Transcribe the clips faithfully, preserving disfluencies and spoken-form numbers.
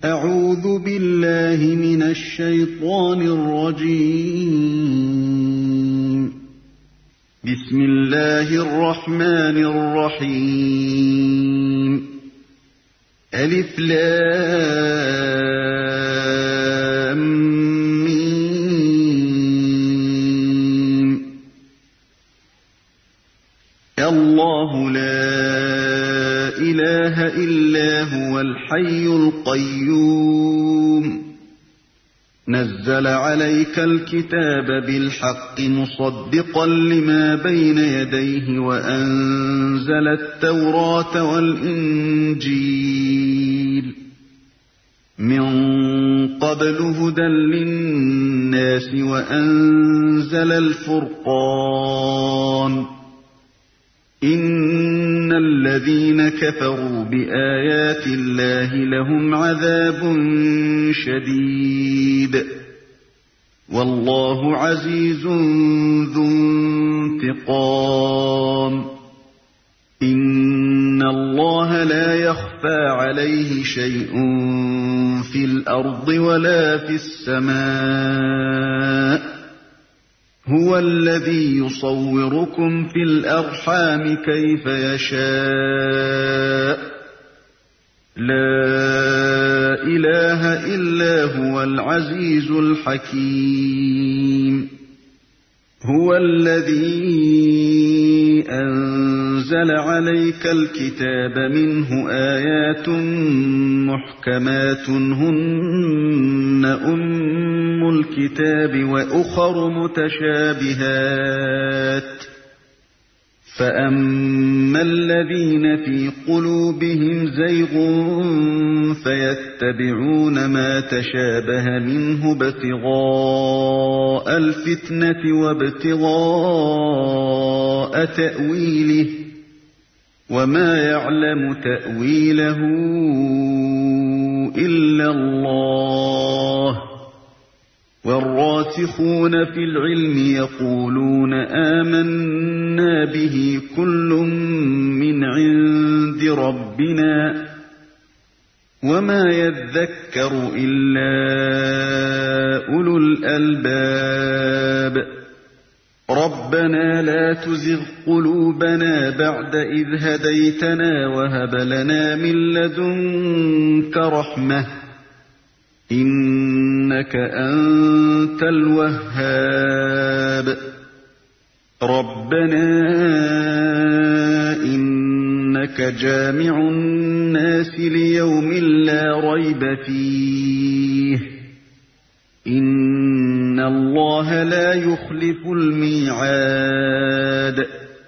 أعوذ بالله من الشيطان الرجيم. بسم الله الرحمن الرحيم. ألف لام ميم. الله لا إله إلا هو الحي القيوم. نزل عليك الكتاب بالحق مصدقا لما بين يديه وأنزل التوراة والإنجيل من قبل هدى للناس وأنزل الفرقان. إن الذين كفروا بآيات الله لهم عذاب شديد والله عزيز ذو انتقام. إن الله لا يخفى عليه شيء في الأرض ولا في السماء. هو الذي يصوركم في الأرحام كيف يشاء. لا إله إلا هو العزيز الحكيم. هو الذي أنزل عليك الكتاب منه آيات محكمات هن أم الكتاب وأخر متشابهات. فأما الذين في قلوبهم زيغ فيتبعون ما تشابه منه ابتغاء الفتنة وابتغاء تأويله وما يعلم تأويله إلا الله. والراسخون في العلم يقولون آمنا به كل من عند ربنا وما يذكر إلا أولو الألباب. ربنا لا تزغ قلوبنا بعد إذ هديتنا وهب لنا من لدنك رحمة إنك أنت الوهاب. ربنا إنك جامع الناس ليوم لا ريب فيه. إن الله لا يخلف الميعاد.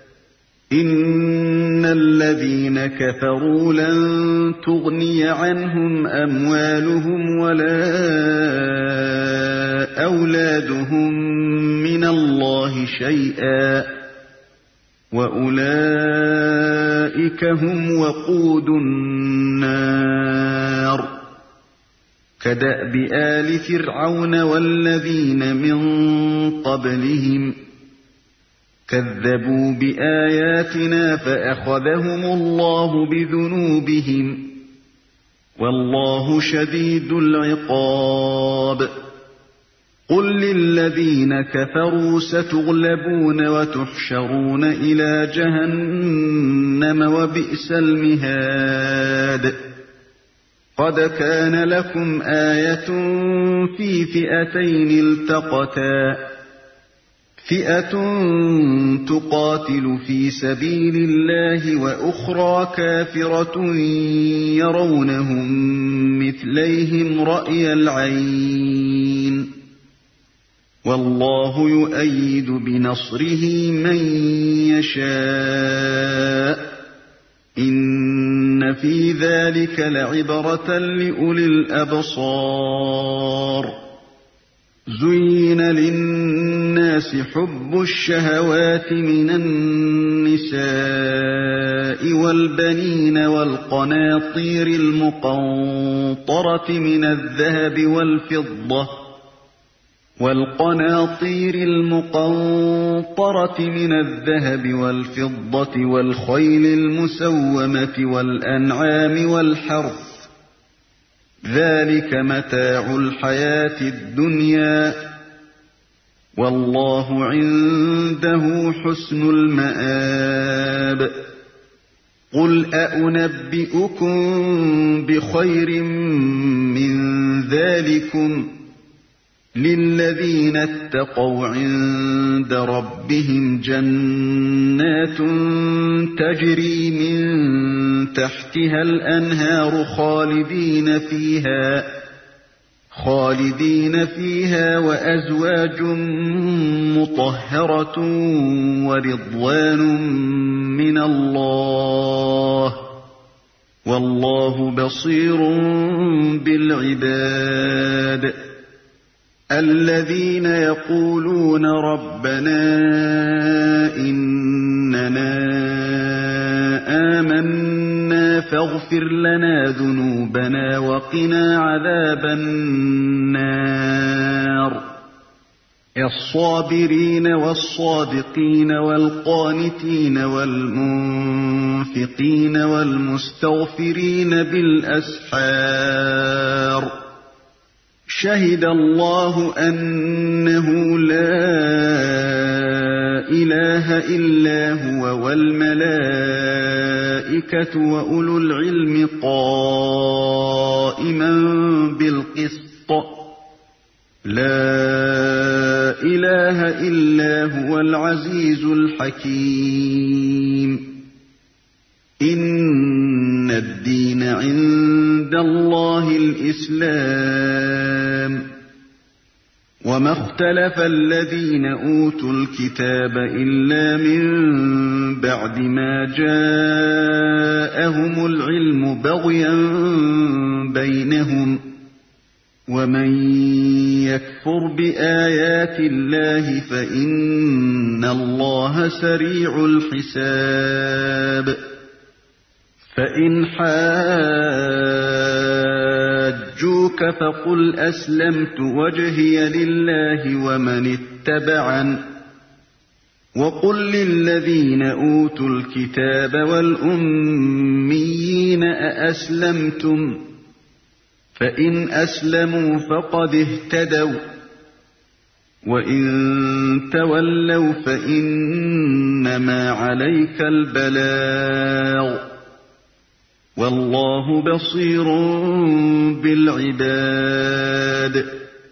إن الذين كفروا لن تغني عنهم أموالهم ولا أولادهم من الله شيئا وأولئك هم وقود النار. كدأب آل فرعون والذين من قبلهم كذبوا بآياتنا فأخذهم الله بذنوبهم والله شديد العقاب. قل للذين كفروا ستغلبون وتحشرون إلى جهنم وبئس المهاد. قد كان لكم آية في فئتين التقتا فئة تقاتل في سبيل الله وأخرى كافرة يرونهم مثليهم رأي العين والله يؤيد بنصره من يشاء. إن في ذلك لعبرة لأولي الأبصار. زين للناس حب الشهوات من النساء والبنين والقناطير المقنطرة من الذهب والفضة والقناطير المقنطرة من الذهب والفضة والخيل المسومة والأنعام والحرث ذلك متاع الحياة الدنيا والله عنده حسن المآب قل أأنبئكم بخير من ذلكم للذين اتقوا عند ربهم جنات تجري من تحتها الأنهار خالدين فيها خالدين فيها وأزواج مطهرة ورضوان من الله والله بصير بالعباد الذين يقولون ربنا إننا آمنا فاغفر لنا ذنوبنا وقنا عذاب النار الصابرين والصادقين والقانتين والمنفقين والمستغفرين بالأسحار شهد الله أنه لا إله إلا هو والملائكة وأولو العلم قائما بالقسط لا إله إلا هو العزيز الحكيم إن الدين عند الله الإسلام وما اختلف الذين أوتوا الكتاب إلا من بعد ما جاءهم العلم بغيا بينهم ومن يكفر بآيات الله فإن الله سريع الحساب فإن حاجوك فقل أسلمت وجهي لله ومن اتبعن وقل للذين أوتوا الكتاب والأميين أأسلمتم فإن أسلموا فقد اهتدوا وإن تولوا فإنما عليك البلاغ والله بصير بالعباد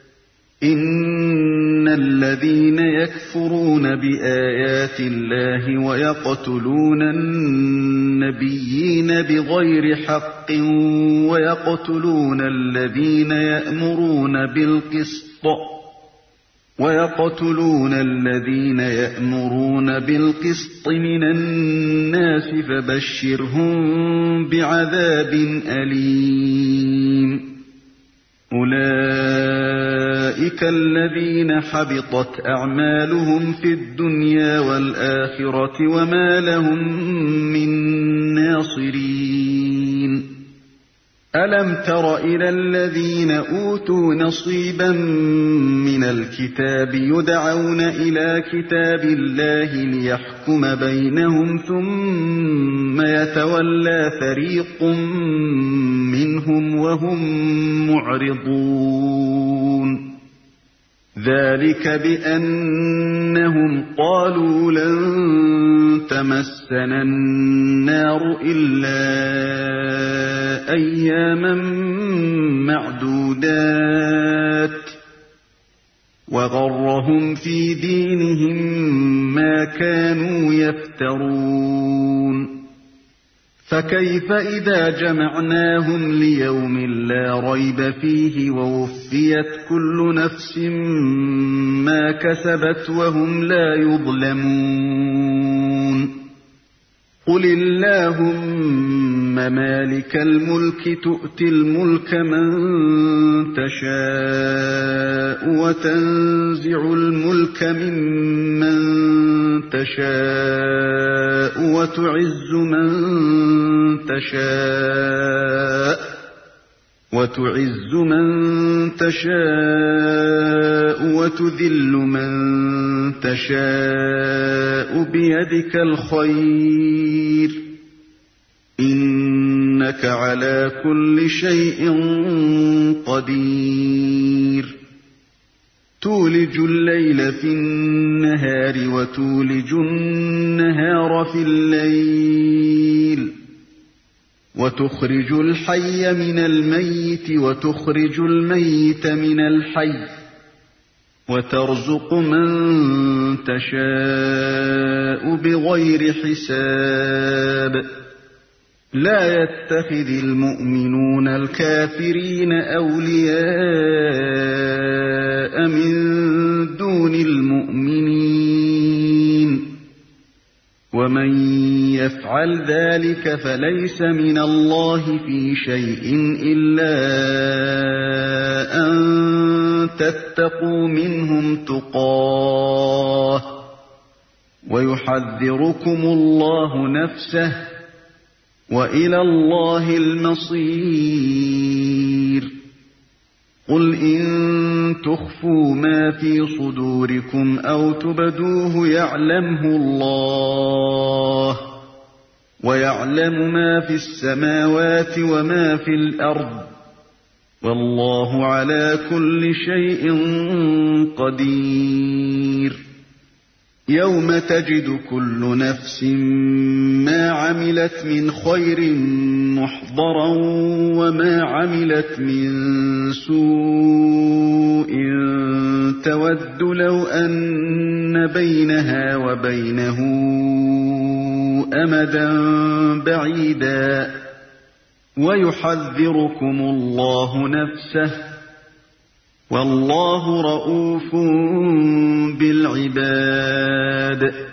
إن الذين يكفرون بآيات الله ويقتلون النبيين بغير حق ويقتلون الذين يأمرون بالقسط ويقتلون الذين يأمرون بالقسط من الناس فبشرهم بعذاب أليم أولئك الذين حبطت أعمالهم في الدنيا والآخرة وما لهم من ناصرين ألم تر إلى الذين أوتوا نصيبا من الكتاب يدعون إلى كتاب الله ليحكم بينهم ثم يتولى فريق منهم وهم معرضون ذلك بأنهم قالوا لن تمسنا النار إلا أياما معدودات وغرهم في دينهم ما كانوا يفترون فكيف إذا جمعناهم ليوم لا ريب فيه ووفيت كل نفس ما كسبت وهم لا يظلمون قل اللهم مالك الملك تؤتي الملك من تشاء وتنزع الملك ممن تشاء وتعز من تشاء وتعز من تشاء وتذل من تشاء بيدك الخير إنك إنك على كل شيء قدير تولج الليل في النهار وتولج النهار في الليل وتخرج الحي من الميت وتخرج الميت من الحي وترزق من تشاء بغير حساب لا يتخذ المؤمنون الكافرين أولياء من دون المؤمنين ومن يفعل ذلك فليس من الله في شيء إلا أن تتقوا منهم تقاه ويحذركم الله نفسه وإلى الله المصير قل إن تخفوا ما في صدوركم أو تبدوه يعلمه الله ويعلم ما في السماوات وما في الأرض والله على كل شيء قدير يوم تجد كل نفس ما عملت من خير محضرا وما عملت من سوء تود لو أن بينها وبينه أمدا بعيدا ويحذركم الله نفسه والله رءوف بالعباد